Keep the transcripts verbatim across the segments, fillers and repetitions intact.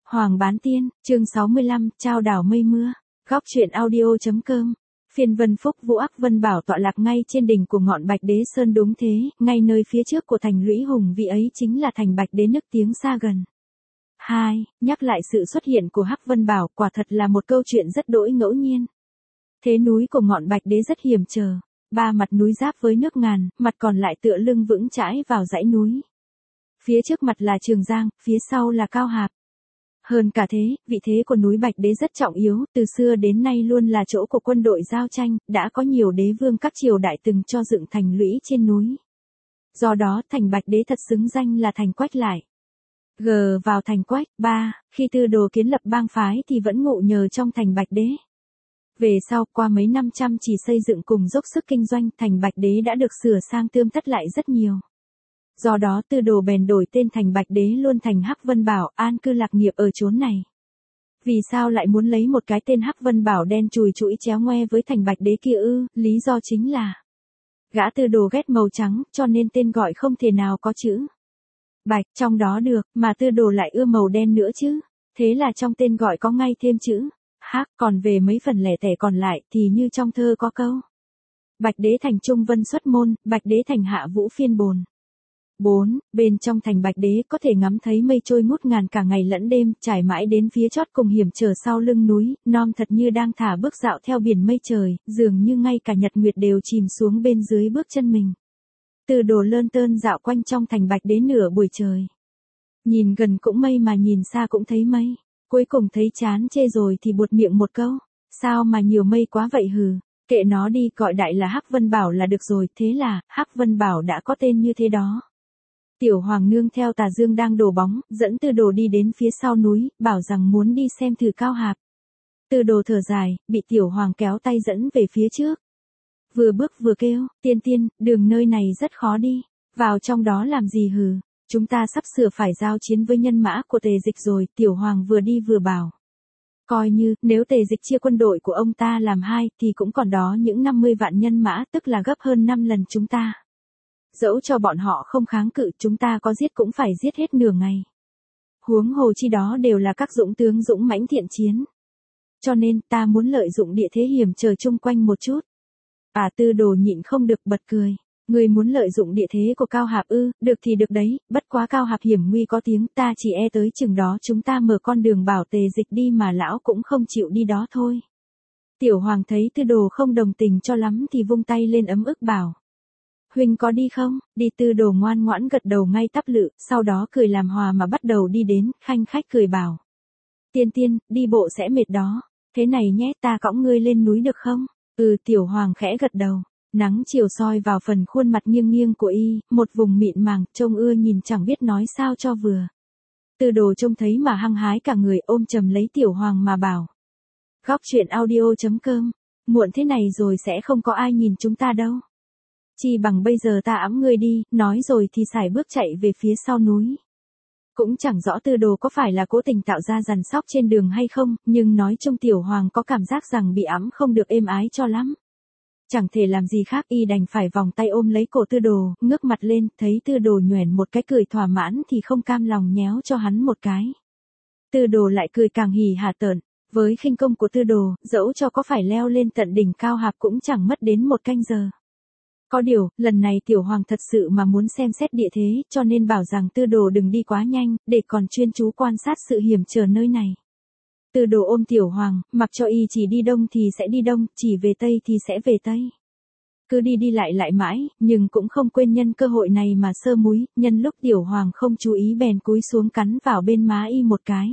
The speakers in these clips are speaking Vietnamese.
Hoàng Bán Tiên, chương sáu mươi lăm, Trao đảo mây mưa. Góc truyện audio.com. Phiên Vân Phúc Vũ Ác Vân Bảo tọa lạc ngay trên đỉnh của ngọn Bạch Đế Sơn, đúng thế, ngay nơi phía trước của thành lũy hùng vĩ ấy chính là thành Bạch Đế, nức tiếng xa gần. Hai, nhắc lại sự xuất hiện của Hắc Vân Bảo, quả thật là một câu chuyện rất đỗi ngẫu nhiên. Thế núi của ngọn Bạch Đế rất hiểm trở, ba mặt núi giáp với nước ngàn, mặt còn lại tựa lưng vững chãi vào dãy núi. Phía trước mặt là Trường Giang, phía sau là Cao Hạp. Hơn cả thế, vị thế của núi Bạch Đế rất trọng yếu, từ xưa đến nay luôn là chỗ của quân đội giao tranh, đã có nhiều đế vương các triều đại từng cho dựng thành lũy trên núi. Do đó, thành Bạch Đế thật xứng danh là thành Quách lại. G vào thành Quách. Ba, khi Tư Đồ kiến lập bang phái thì vẫn ngụ nhờ trong thành Bạch Đế. Về sau, qua mấy năm chăm chỉ xây dựng cùng dốc sức kinh doanh, thành Bạch Đế đã được sửa sang tươm tất lại rất nhiều. Do đó Tư Đồ bèn đổi tên thành Bạch Đế luôn thành Hắc Vân Bảo, an cư lạc nghiệp ở chốn này. Vì sao lại muốn lấy một cái tên Hắc Vân Bảo đen chùi chũi chéo ngoe với thành Bạch Đế kia ư? Lý do chính là gã Tư Đồ ghét màu trắng, cho nên tên gọi không thể nào có chữ Bạch trong đó được, mà Tư Đồ lại ưa màu đen nữa chứ. Thế là trong tên gọi có ngay thêm chữ Hắc, còn về mấy phần lẻ tẻ còn lại thì như trong thơ có câu: Bạch Đế thành Trung Vân xuất môn, Bạch Đế thành Hạ Vũ phiên bồn. Bốn, bên trong thành Bạch Đế có thể ngắm thấy mây trôi ngút ngàn cả ngày lẫn đêm, trải mãi đến phía chót cùng hiểm trở sau lưng núi, non thật như đang thả bước dạo theo biển mây trời, dường như ngay cả nhật nguyệt đều chìm xuống bên dưới bước chân mình. Tư Đồ lơn tơn dạo quanh trong thành Bạch Đế nửa buổi trời. Nhìn gần cũng mây mà nhìn xa cũng thấy mây, cuối cùng thấy chán chê rồi thì buột miệng một câu: sao mà nhiều mây quá vậy hừ. Kệ nó đi, gọi đại là Hắc Vân Bảo là được rồi. Thế là Hắc Vân Bảo đã có tên như thế đó. Tiểu Hoàng nương theo tà dương đang đổ bóng, dẫn Tư Đồ đi đến phía sau núi, bảo rằng muốn đi xem thử Cao Hạp. Tư Đồ thở dài, bị Tiểu Hoàng kéo tay dẫn về phía trước. Vừa bước vừa kêu: tiên tiên, đường nơi này rất khó đi, vào trong đó làm gì hừ, chúng ta sắp sửa phải giao chiến với nhân mã của Tề Dịch rồi. Tiểu Hoàng vừa đi vừa bảo: coi như, nếu Tề Dịch chia quân đội của ông ta làm hai, thì cũng còn đó những năm mươi vạn nhân mã, tức là gấp hơn năm lần chúng ta. Dẫu cho bọn họ không kháng cự, chúng ta có giết cũng phải giết hết nửa ngày. Huống hồ chi đó đều là các dũng tướng dũng mãnh thiện chiến. Cho nên, ta muốn lợi dụng địa thế hiểm trở chung quanh một chút. À, Tư Đồ nhịn không được bật cười. Ngươi muốn lợi dụng địa thế của Cao Hạp ư? Được thì được đấy, bất quá Cao Hạp hiểm nguy có tiếng, ta chỉ e tới chừng đó chúng ta mở con đường bảo Tề Dịch đi mà lão cũng không chịu đi đó thôi. Tiểu Hoàng thấy Tư Đồ không đồng tình cho lắm thì vung tay lên ấm ức bảo: huynh có đi không? Đi. Tư Đồ ngoan ngoãn gật đầu ngay tắp lự, sau đó cười làm hòa mà bắt đầu đi đến, khanh khách cười bảo: tiên tiên, đi bộ sẽ mệt đó, thế này nhé, ta cõng ngươi lên núi được không? Ừ. Tiểu Hoàng khẽ gật đầu. Nắng chiều soi vào phần khuôn mặt nghiêng nghiêng của y, một vùng mịn màng, trông ưa nhìn chẳng biết nói sao cho vừa. Tư Đồ trông thấy mà hăng hái cả người, ôm chầm lấy Tiểu Hoàng mà bảo: Góc truyện audio.com, muộn thế này rồi sẽ không có ai nhìn chúng ta đâu. Chi bằng bây giờ ta ẵm ngươi đi. Nói rồi thì sải bước chạy về phía sau núi. Cũng chẳng rõ Tư Đồ có phải là cố tình tạo ra giằn sóc trên đường hay không, nhưng nói chung Tiểu Hoàng có cảm giác rằng bị ẵm không được êm ái cho lắm. Chẳng thể làm gì khác, y đành phải vòng tay ôm lấy cổ Tư Đồ, ngước mặt lên, thấy Tư Đồ nhoẻn một cái cười thỏa mãn thì không cam lòng nhéo cho hắn một cái. Tư Đồ lại cười càng hỉ hả tợn. Với khinh công của Tư Đồ, dẫu cho có phải leo lên tận đỉnh Cao Hạp cũng chẳng mất đến một canh giờ. Có điều, lần này Tiểu Hoàng thật sự mà muốn xem xét địa thế, cho nên bảo rằng Tư Đồ đừng đi quá nhanh, để còn chuyên chú quan sát sự hiểm trở nơi này. Tư Đồ ôm Tiểu Hoàng, mặc cho y chỉ đi đông thì sẽ đi đông, chỉ về tây thì sẽ về tây. Cứ đi đi lại lại mãi, nhưng cũng không quên nhân cơ hội này mà sơ múi, nhân lúc Tiểu Hoàng không chú ý bèn cúi xuống cắn vào bên má y một cái.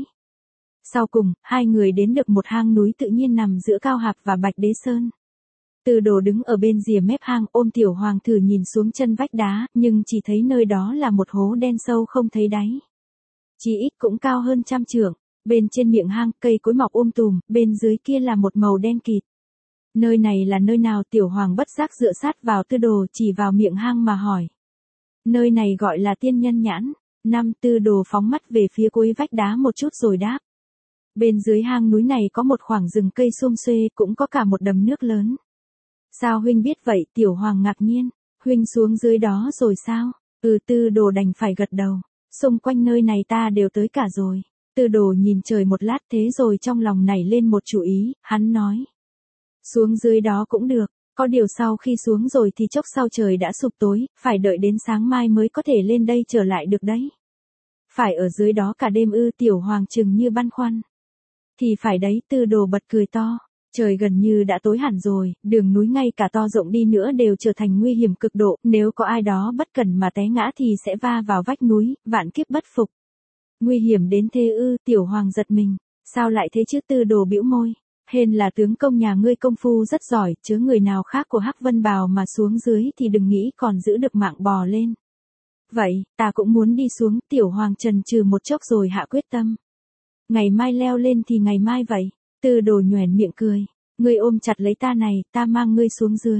Sau cùng, hai người đến được một hang núi tự nhiên nằm giữa Cao Hạp và Bạch Đế Sơn. Tư Đồ đứng ở bên rìa mép hang, ôm Tiểu Hoàng thử nhìn xuống chân vách đá, nhưng chỉ thấy nơi đó là một hố đen sâu không thấy đáy. Chí ít cũng cao hơn trăm trượng. Bên trên miệng hang, cây cối mọc um tùm, bên dưới kia là một màu đen kịt. Nơi này là nơi nào? Tiểu Hoàng bất giác dựa sát vào Tư Đồ, chỉ vào miệng hang mà hỏi. Nơi này gọi là Tiên Nhân Nhãn. Năm. Tư Đồ phóng mắt về phía cuối vách đá một chút rồi đáp. Bên dưới hang núi này có một khoảng rừng cây xum xuê, cũng có cả một đầm nước lớn. Sao huynh biết vậy? Tiểu Hoàng ngạc nhiên. Huynh xuống dưới đó rồi sao? Ừ. Tư Đồ đành phải gật đầu. Xung quanh nơi này ta đều tới cả rồi. Tư đồ nhìn trời một lát thế rồi trong lòng nảy lên một chủ ý, hắn nói. Xuống dưới đó cũng được, có điều sau khi xuống rồi thì chốc sau trời đã sụp tối, phải đợi đến sáng mai mới có thể lên đây trở lại được đấy. Phải ở dưới đó cả đêm ư? Tiểu Hoàng chừng như băn khoăn. Thì phải đấy, Tư đồ bật cười to. Trời gần như đã tối hẳn rồi, đường núi ngay cả to rộng đi nữa đều trở thành nguy hiểm cực độ, nếu có ai đó bất cẩn mà té ngã thì sẽ va vào vách núi, vạn kiếp bất phục. Nguy hiểm đến thế ư? Tiểu Hoàng giật mình. Sao lại thế chứ? Tư đồ bĩu môi. Hên là tướng công nhà ngươi công phu rất giỏi, chớ người nào khác của Hắc Vân Bào mà xuống dưới thì đừng nghĩ còn giữ được mạng bò lên. Vậy, ta cũng muốn đi xuống. Tiểu Hoàng chần chừ một chốc rồi hạ quyết tâm. Ngày mai leo lên thì ngày mai vậy. Tư đồ nhoẻn miệng cười. Ngươi ôm chặt lấy ta này, ta mang ngươi xuống dưới.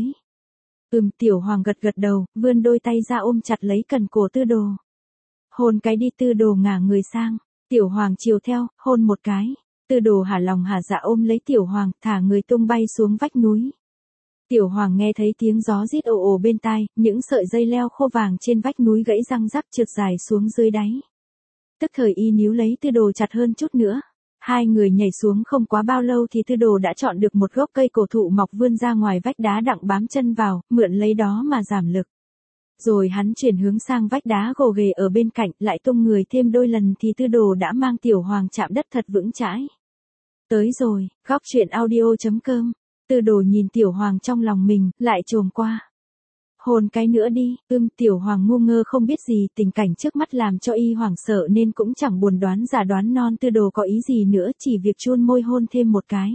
Ừm. Tiểu Hoàng gật gật đầu, vươn đôi tay ra ôm chặt lấy cần cổ Tư đồ. Hôn cái đi. Tư đồ ngả người sang. Tiểu Hoàng chiều theo, hôn một cái. Tư đồ hả lòng hả dạ ôm lấy Tiểu Hoàng, thả người tung bay xuống vách núi. Tiểu Hoàng nghe thấy tiếng gió rít ồ ồ bên tai, những sợi dây leo khô vàng trên vách núi gãy răng rắc trượt dài xuống dưới đáy. Tức thời y níu lấy Tư đồ chặt hơn chút nữa. Hai người nhảy xuống không quá bao lâu thì Tư đồ đã chọn được một gốc cây cổ thụ mọc vươn ra ngoài vách đá đặng bám chân vào, mượn lấy đó mà giảm lực. Rồi hắn chuyển hướng sang vách đá gồ ghề ở bên cạnh, lại tung người thêm đôi lần thì Tư đồ đã mang Tiểu Hoàng chạm đất thật vững chãi. Tới rồi, góc truyện audio chấm com. Tư đồ nhìn Tiểu Hoàng trong lòng mình, lại chồm qua. Hôn cái nữa đi. Ưm. Tiểu Hoàng ngu ngơ không biết gì, tình cảnh trước mắt làm cho y hoảng sợ nên cũng chẳng buồn đoán giả đoán non Tư đồ có ý gì nữa, chỉ việc chun môi hôn thêm một cái.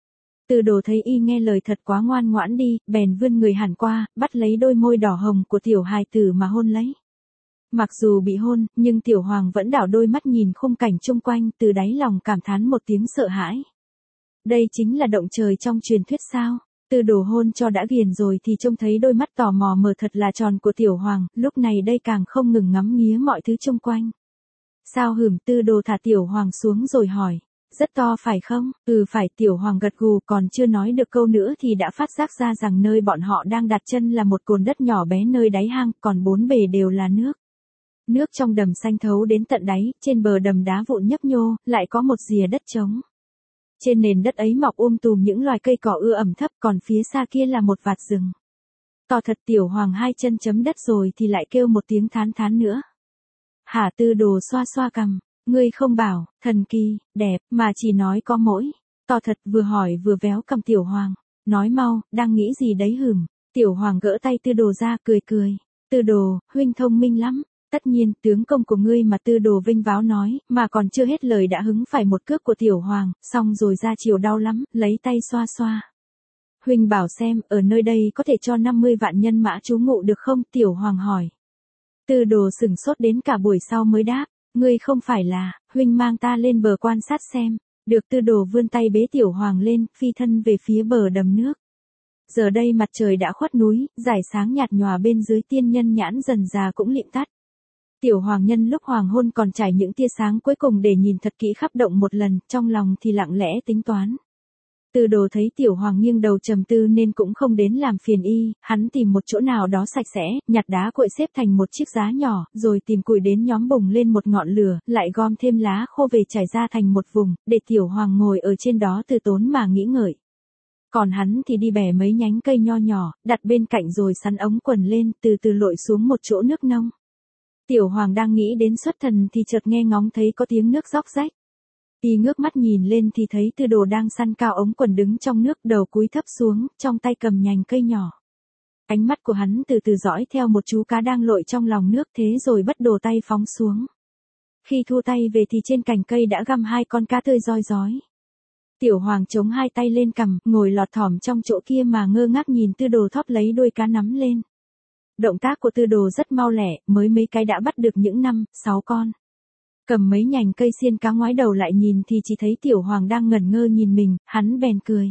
Tư đồ thấy y nghe lời thật quá ngoan ngoãn đi, bèn vươn người hẳn qua, bắt lấy đôi môi đỏ hồng của tiểu hài tử mà hôn lấy. Mặc dù bị hôn, nhưng Tiểu Hoàng vẫn đảo đôi mắt nhìn khung cảnh chung quanh, từ đáy lòng cảm thán một tiếng sợ hãi. Đây chính là động trời trong truyền thuyết sao? Tư đồ hôn cho đã ghiền rồi thì trông thấy đôi mắt tò mò mở thật là tròn của Tiểu Hoàng, lúc này đây càng không ngừng ngắm nghía mọi thứ chung quanh. Sao hửm? Tư đồ thả Tiểu Hoàng xuống rồi hỏi. Rất to phải không? Ừ phải. Tiểu Hoàng gật gù, còn chưa nói được câu nữa thì đã phát giác ra rằng nơi bọn họ đang đặt chân là một cồn đất nhỏ bé nơi đáy hang, còn bốn bề đều là nước. Nước trong đầm xanh thấu đến tận đáy, trên bờ đầm đá vụn nhấp nhô, lại có một rìa đất trống. Trên nền đất ấy mọc um tùm những loài cây cỏ ưa ẩm thấp, còn phía xa kia là một vạt rừng. To thật. Tiểu Hoàng hai chân chấm đất rồi thì lại kêu một tiếng thán thán nữa. Hả? Tư đồ xoa xoa cằm. Ngươi không bảo, thần kỳ, đẹp, mà chỉ nói có mỗi. To thật. Vừa hỏi vừa véo cầm Tiểu Hoàng. Nói mau, đang nghĩ gì đấy hửm? Tiểu Hoàng gỡ tay Tư đồ ra, cười cười. Tư đồ, huynh thông minh lắm. Tất nhiên, tướng công của ngươi mà. Tư đồ vinh váo nói, mà còn chưa hết lời đã hứng phải một cước của Tiểu Hoàng, xong rồi ra chiều đau lắm, lấy tay xoa xoa. Huynh bảo xem, ở nơi đây có thể cho năm mươi vạn nhân mã trú ngụ được không? Tiểu Hoàng hỏi. Tư đồ sửng sốt đến cả buổi sau mới đáp. Ngươi không phải là, huynh mang ta lên bờ quan sát xem. Được. Tư đồ vươn tay bế Tiểu Hoàng lên, phi thân về phía bờ đầm nước. Giờ đây mặt trời đã khuất núi, rải sáng nhạt nhòa bên dưới tiên nhân nhãn dần già cũng lịm tắt. Tiểu Hoàng nhân lúc hoàng hôn còn trải những tia sáng cuối cùng để nhìn thật kỹ khắp động một lần, trong lòng thì lặng lẽ tính toán. Tư đồ thấy Tiểu Hoàng nghiêng đầu trầm tư nên cũng không đến làm phiền y, hắn tìm một chỗ nào đó sạch sẽ, nhặt đá cuội xếp thành một chiếc giá nhỏ, rồi tìm củi đến nhóm bùng lên một ngọn lửa, lại gom thêm lá khô về trải ra thành một vùng, để Tiểu Hoàng ngồi ở trên đó từ tốn mà nghĩ ngợi. Còn hắn thì đi bẻ mấy nhánh cây nho nhỏ, đặt bên cạnh rồi sắn ống quần lên, từ từ lội xuống một chỗ nước nông. Tiểu Hoàng đang nghĩ đến xuất thần thì chợt nghe ngóng thấy có tiếng nước róc rách. Y ngước mắt nhìn lên thì thấy Tư đồ đang săn cao ống quần đứng trong nước, đầu cúi thấp xuống, trong tay cầm nhành cây nhỏ. Ánh mắt của hắn từ từ dõi theo một chú cá đang lội trong lòng nước, thế rồi bất đồ tay phóng xuống. Khi thu tay về thì trên cành cây đã găm hai con cá tươi roi rói. Tiểu Hoàng chống hai tay lên cằm, ngồi lọt thỏm trong chỗ kia mà ngơ ngác nhìn Tư đồ thóp lấy đuôi cá nắm lên. Động tác của Tư đồ rất mau lẹ, mới mấy cái đã bắt được những năm, sáu con. Cầm mấy nhành cây xiên cá ngoái đầu lại nhìn thì chỉ thấy Tiểu Hoàng đang ngẩn ngơ nhìn mình, hắn bèn cười.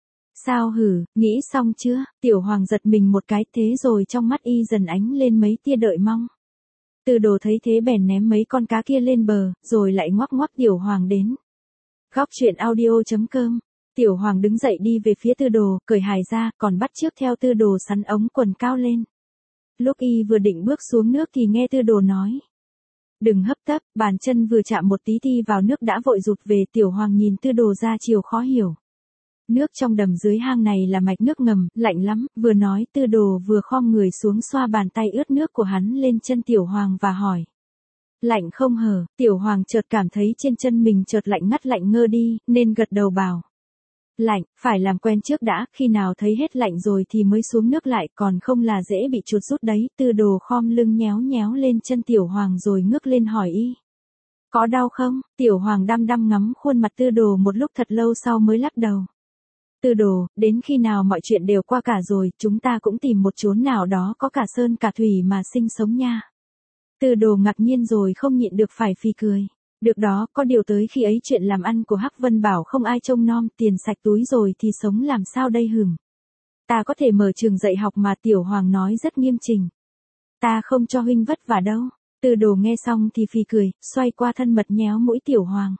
Sao hử, nghĩ xong chưa? Tiểu Hoàng giật mình một cái, thế rồi trong mắt y dần ánh lên mấy tia đợi mong. Tư đồ thấy thế bèn ném mấy con cá kia lên bờ, rồi lại ngoắc ngoắc Tiểu Hoàng đến. Góc truyện audio chấm com. Tiểu Hoàng đứng dậy đi về phía Tư đồ, cởi hài ra, còn bắt chước theo Tư đồ sắn ống quần cao lên. Lúc y vừa định bước xuống nước thì nghe Tư đồ nói. Đừng hấp tấp, bàn chân vừa chạm một tí ti vào nước đã vội rụt về. Tiểu Hoàng nhìn Tư Đồ ra chiều khó hiểu. Nước trong đầm dưới hang này là mạch nước ngầm, lạnh lắm, vừa nói Tư Đồ vừa khom người xuống xoa bàn tay ướt nước của hắn lên chân Tiểu Hoàng và hỏi. Lạnh không hờ? Tiểu Hoàng chợt cảm thấy trên chân mình chợt lạnh ngắt lạnh ngơ đi, nên gật đầu bảo. Lạnh, phải làm quen trước đã, khi nào thấy hết lạnh rồi thì mới xuống nước lại, còn không là dễ bị chuột rút đấy. Tư Đồ khom lưng nhéo nhéo lên chân Tiểu Hoàng rồi ngước lên hỏi y. Có đau không? Tiểu Hoàng đăm đăm ngắm khuôn mặt Tư Đồ một lúc thật lâu sau mới lắc đầu. Tư Đồ, đến khi nào mọi chuyện đều qua cả rồi, chúng ta cũng tìm một chốn nào đó có cả sơn cả thủy mà sinh sống nha. Tư Đồ ngạc nhiên rồi không nhịn được phải phì cười. Được đó, có điều tới khi ấy chuyện làm ăn của Hắc Vân Bảo không ai trông nom, tiền sạch túi rồi thì sống làm sao đây hửng. Ta có thể mở trường dạy học mà. Tiểu Hoàng nói rất nghiêm chỉnh. Ta không cho huynh vất vả đâu. Tư Đồ nghe xong thì phì cười, xoay qua thân mật nhéo mũi Tiểu Hoàng.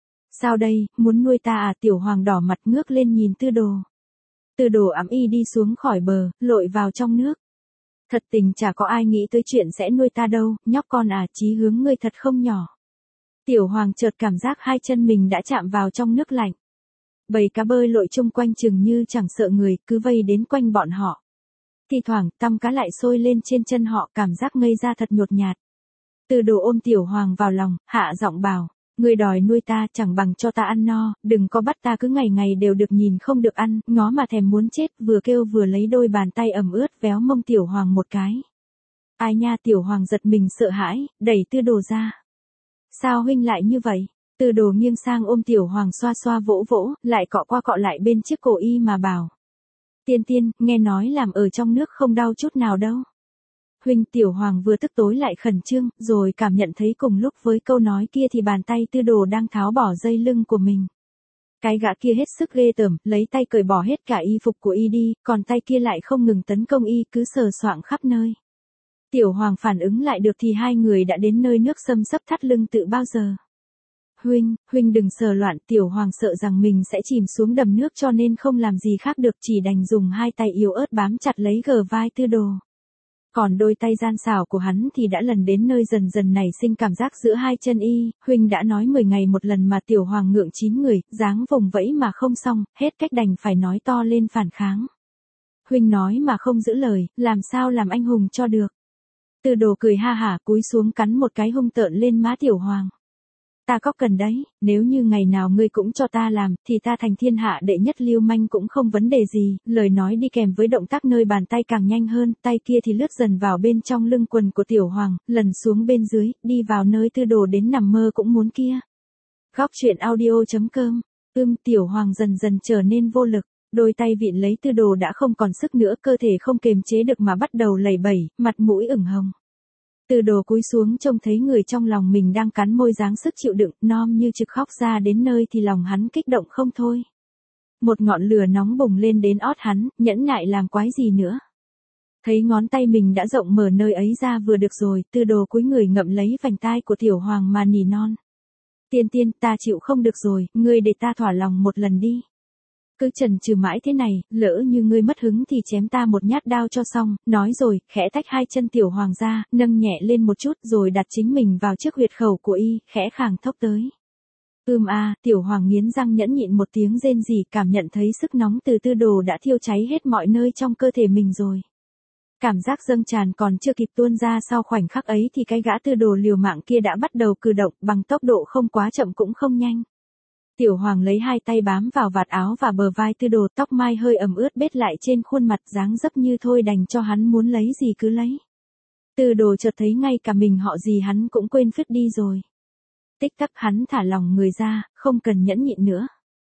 Sao đây, muốn nuôi ta à? Tiểu Hoàng đỏ mặt ngước lên nhìn Tư Đồ. Tư Đồ ẵm y đi xuống khỏi bờ, lội vào trong nước. Thật tình chả có ai nghĩ tới chuyện sẽ nuôi ta đâu, nhóc con à, chí hướng ngươi thật không nhỏ. Tiểu Hoàng chợt cảm giác hai chân mình đã chạm vào trong nước lạnh. Bầy cá bơi lội chung quanh chừng như chẳng sợ người, cứ vây đến quanh bọn họ. Thi thoảng, tăm cá lại sôi lên trên chân họ, cảm giác ngây ra thật nhột nhạt. Tư Đồ ôm Tiểu Hoàng vào lòng, hạ giọng bảo. Ngươi đòi nuôi ta chẳng bằng cho ta ăn no, đừng có bắt ta cứ ngày ngày đều được nhìn không được ăn, ngó mà thèm muốn chết. Vừa kêu vừa lấy đôi bàn tay ẩm ướt véo mông Tiểu Hoàng một cái. Ai nha? Tiểu Hoàng giật mình sợ hãi, đẩy Tư Đồ ra. Sao huynh lại như vậy? Tư Đồ nghiêng sang ôm Tiểu Hoàng xoa xoa vỗ vỗ, lại cọ qua cọ lại bên chiếc cổ y mà bảo. Tiên tiên, nghe nói làm ở trong nước không đau chút nào đâu. Huynh. Tiểu Hoàng vừa tức tối lại khẩn trương, rồi cảm nhận thấy cùng lúc với câu nói kia thì bàn tay Tư Đồ đang tháo bỏ dây lưng của mình. Cái gã kia hết sức ghê tởm, lấy tay cởi bỏ hết cả y phục của y đi, còn tay kia lại không ngừng tấn công y, cứ sờ soạng khắp nơi. Tiểu Hoàng phản ứng lại được thì hai người đã đến nơi nước xâm xấp thắt lưng tự bao giờ. Huynh, huynh đừng sờ loạn. Tiểu Hoàng sợ rằng mình sẽ chìm xuống đầm nước cho nên không làm gì khác được, chỉ đành dùng hai tay yếu ớt bám chặt lấy gờ vai Tư Đồ. Còn đôi tay gian xảo của hắn thì đã lần đến nơi dần dần nảy sinh cảm giác giữa hai chân y. Huynh đã nói mười ngày một lần mà. Tiểu Hoàng ngượng chín người, dáng vùng vẫy mà không xong, hết cách đành phải nói to lên phản kháng. Huynh nói mà không giữ lời, làm sao làm anh hùng cho được. Tư Đồ cười ha hả cúi xuống cắn một cái hung tợn lên má Tiểu Hoàng. Ta có cần đấy, nếu như ngày nào ngươi cũng cho ta làm, thì ta thành thiên hạ đệ nhất lưu manh cũng không vấn đề gì. Lời nói đi kèm với động tác nơi bàn tay càng nhanh hơn, tay kia thì lướt dần vào bên trong lưng quần của Tiểu Hoàng, lần xuống bên dưới, đi vào nơi Tư Đồ đến nằm mơ cũng muốn kia. Góc truyện audio chấm com. Ưm. Tiểu Hoàng dần dần trở nên vô lực, đôi tay vịn lấy Tư Đồ đã không còn sức nữa, cơ thể không kềm chế được mà bắt đầu lẩy bẩy, mặt mũi ửng hồng. Tư Đồ cúi xuống trông thấy người trong lòng mình đang cắn môi dáng sức chịu đựng, nom như trực khóc ra đến nơi thì lòng hắn kích động không thôi. Một ngọn lửa nóng bùng lên đến ót hắn, nhẫn nại làm quái gì nữa. Thấy ngón tay mình đã rộng mở nơi ấy ra vừa được rồi, Tư Đồ cúi người ngậm lấy vành tai của Tiểu Hoàng mà nỉ non. Tiên tiên, ta chịu không được rồi, ngươi để ta thỏa lòng một lần đi. Cứ chần chừ mãi thế này, lỡ như ngươi mất hứng thì chém ta một nhát đao cho xong. Nói rồi, khẽ tách hai chân Tiểu Hoàng ra, nâng nhẹ lên một chút rồi đặt chính mình vào trước huyệt khẩu của y, khẽ khàng thốc tới. Ưm a. Tiểu Hoàng nghiến răng nhẫn nhịn một tiếng rên rỉ, cảm nhận thấy sức nóng từ Tư Đồ đã thiêu cháy hết mọi nơi trong cơ thể mình rồi. Cảm giác dâng tràn còn chưa kịp tuôn ra, sau khoảnh khắc ấy thì cái gã Tư Đồ liều mạng kia đã bắt đầu cử động, bằng tốc độ không quá chậm cũng không nhanh. Tiểu Hoàng lấy hai tay bám vào vạt áo và bờ vai Tư Đồ, tóc mai hơi ẩm ướt bết lại trên khuôn mặt, dáng dấp như thôi đành cho hắn muốn lấy gì cứ lấy. Tư Đồ chợt thấy ngay cả mình họ gì hắn cũng quên phứt đi rồi. Tích tắc hắn thả lòng người ra, không cần nhẫn nhịn nữa.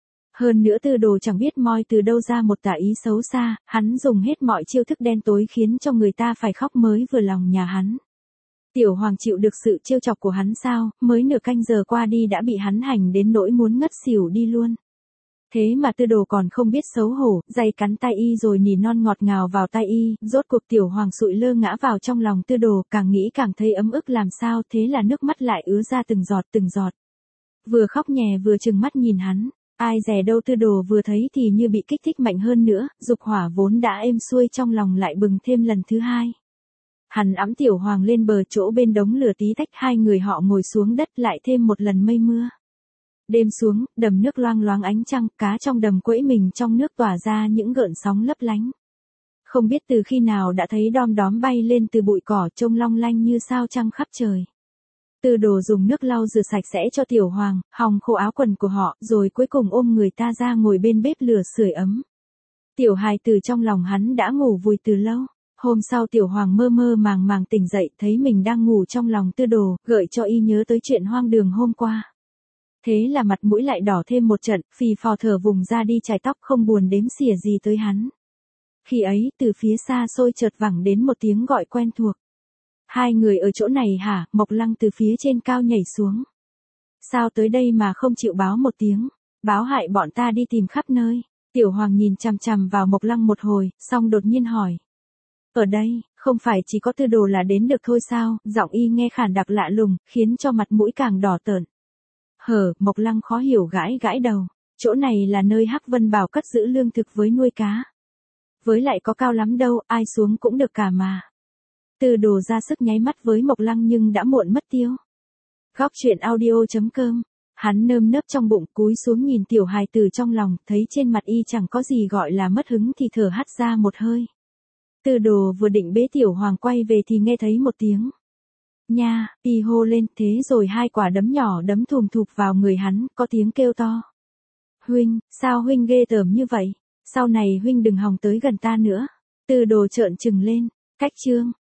Hơn nữa Tư Đồ chẳng biết moi từ đâu ra một tà ý xấu xa, hắn dùng hết mọi chiêu thức đen tối khiến cho người ta phải khóc mới vừa lòng nhà hắn. Tiểu Hoàng chịu được sự trêu chọc của hắn sao, mới nửa canh giờ qua đi đã bị hắn hành đến nỗi muốn ngất xỉu đi luôn. Thế mà Tư Đồ còn không biết xấu hổ, day cắn tay y rồi nỉ non ngọt ngào vào tay y, rốt cuộc Tiểu Hoàng sụi lơ ngã vào trong lòng Tư Đồ, càng nghĩ càng thấy ấm ức làm sao, thế là nước mắt lại ứa ra từng giọt từng giọt. Vừa khóc nhè vừa trừng mắt nhìn hắn, ai dè đâu Tư Đồ vừa thấy thì như bị kích thích mạnh hơn nữa, dục hỏa vốn đã êm xuôi trong lòng lại bừng thêm lần thứ hai. Hắn ẵm Tiểu Hoàng lên bờ chỗ bên đống lửa tí tách, hai người họ ngồi xuống đất lại thêm một lần mây mưa. Đêm xuống, đầm nước loang loáng ánh trăng, cá trong đầm quẫy mình trong nước tỏa ra những gợn sóng lấp lánh. Không biết từ khi nào đã thấy đom đóm bay lên từ bụi cỏ trông long lanh như sao trăng khắp trời. Tư Đồ dùng nước lau rửa sạch sẽ cho Tiểu Hoàng, hòng khô áo quần của họ, rồi cuối cùng ôm người ta ra ngồi bên bếp lửa sưởi ấm. Tiểu hài từ trong lòng hắn đã ngủ vùi từ lâu. Hôm sau Tiểu Hoàng mơ mơ màng màng tỉnh dậy, thấy mình đang ngủ trong lòng Tư Đồ, gợi cho y nhớ tới chuyện hoang đường hôm qua. Thế là mặt mũi lại đỏ thêm một trận, phì phò thở vùng ra đi chải tóc, không buồn đếm xỉa gì tới hắn. Khi ấy, từ phía xa xôi chợt vẳng đến một tiếng gọi quen thuộc. Hai người ở chỗ này hả? Mộc Lăng từ phía trên cao nhảy xuống. Sao tới đây mà không chịu báo một tiếng? Báo hại bọn ta đi tìm khắp nơi. Tiểu Hoàng nhìn chằm chằm vào Mộc Lăng một hồi, xong đột nhiên hỏi. Ở đây, không phải chỉ có Tư Đồ là đến được thôi sao? Giọng y nghe khàn đặc lạ lùng, khiến cho mặt mũi càng đỏ tởn. Hở, Mộc Lăng khó hiểu gãi gãi đầu. Chỗ này là nơi Hắc Vân Bảo cất giữ lương thực với nuôi cá. Với lại có cao lắm đâu, ai xuống cũng được cả mà. Tư Đồ ra sức nháy mắt với Mộc Lăng nhưng đã muộn mất tiêu. Góc truyện audio chấm com. Hắn nơm nớp trong bụng, cúi xuống nhìn tiểu hài tử trong lòng, thấy trên mặt y chẳng có gì gọi là mất hứng thì thở hắt ra một hơi. Tư Đồ vừa định bế Tiểu Hoàng quay về thì nghe thấy một tiếng. Nha, y hô lên, thế rồi hai quả đấm nhỏ đấm thùm thụp vào người hắn, có tiếng kêu to. Huynh, sao huynh ghê tởm như vậy? Sau này huynh đừng hòng tới gần ta nữa. Tư Đồ trợn trừng lên, cách chương.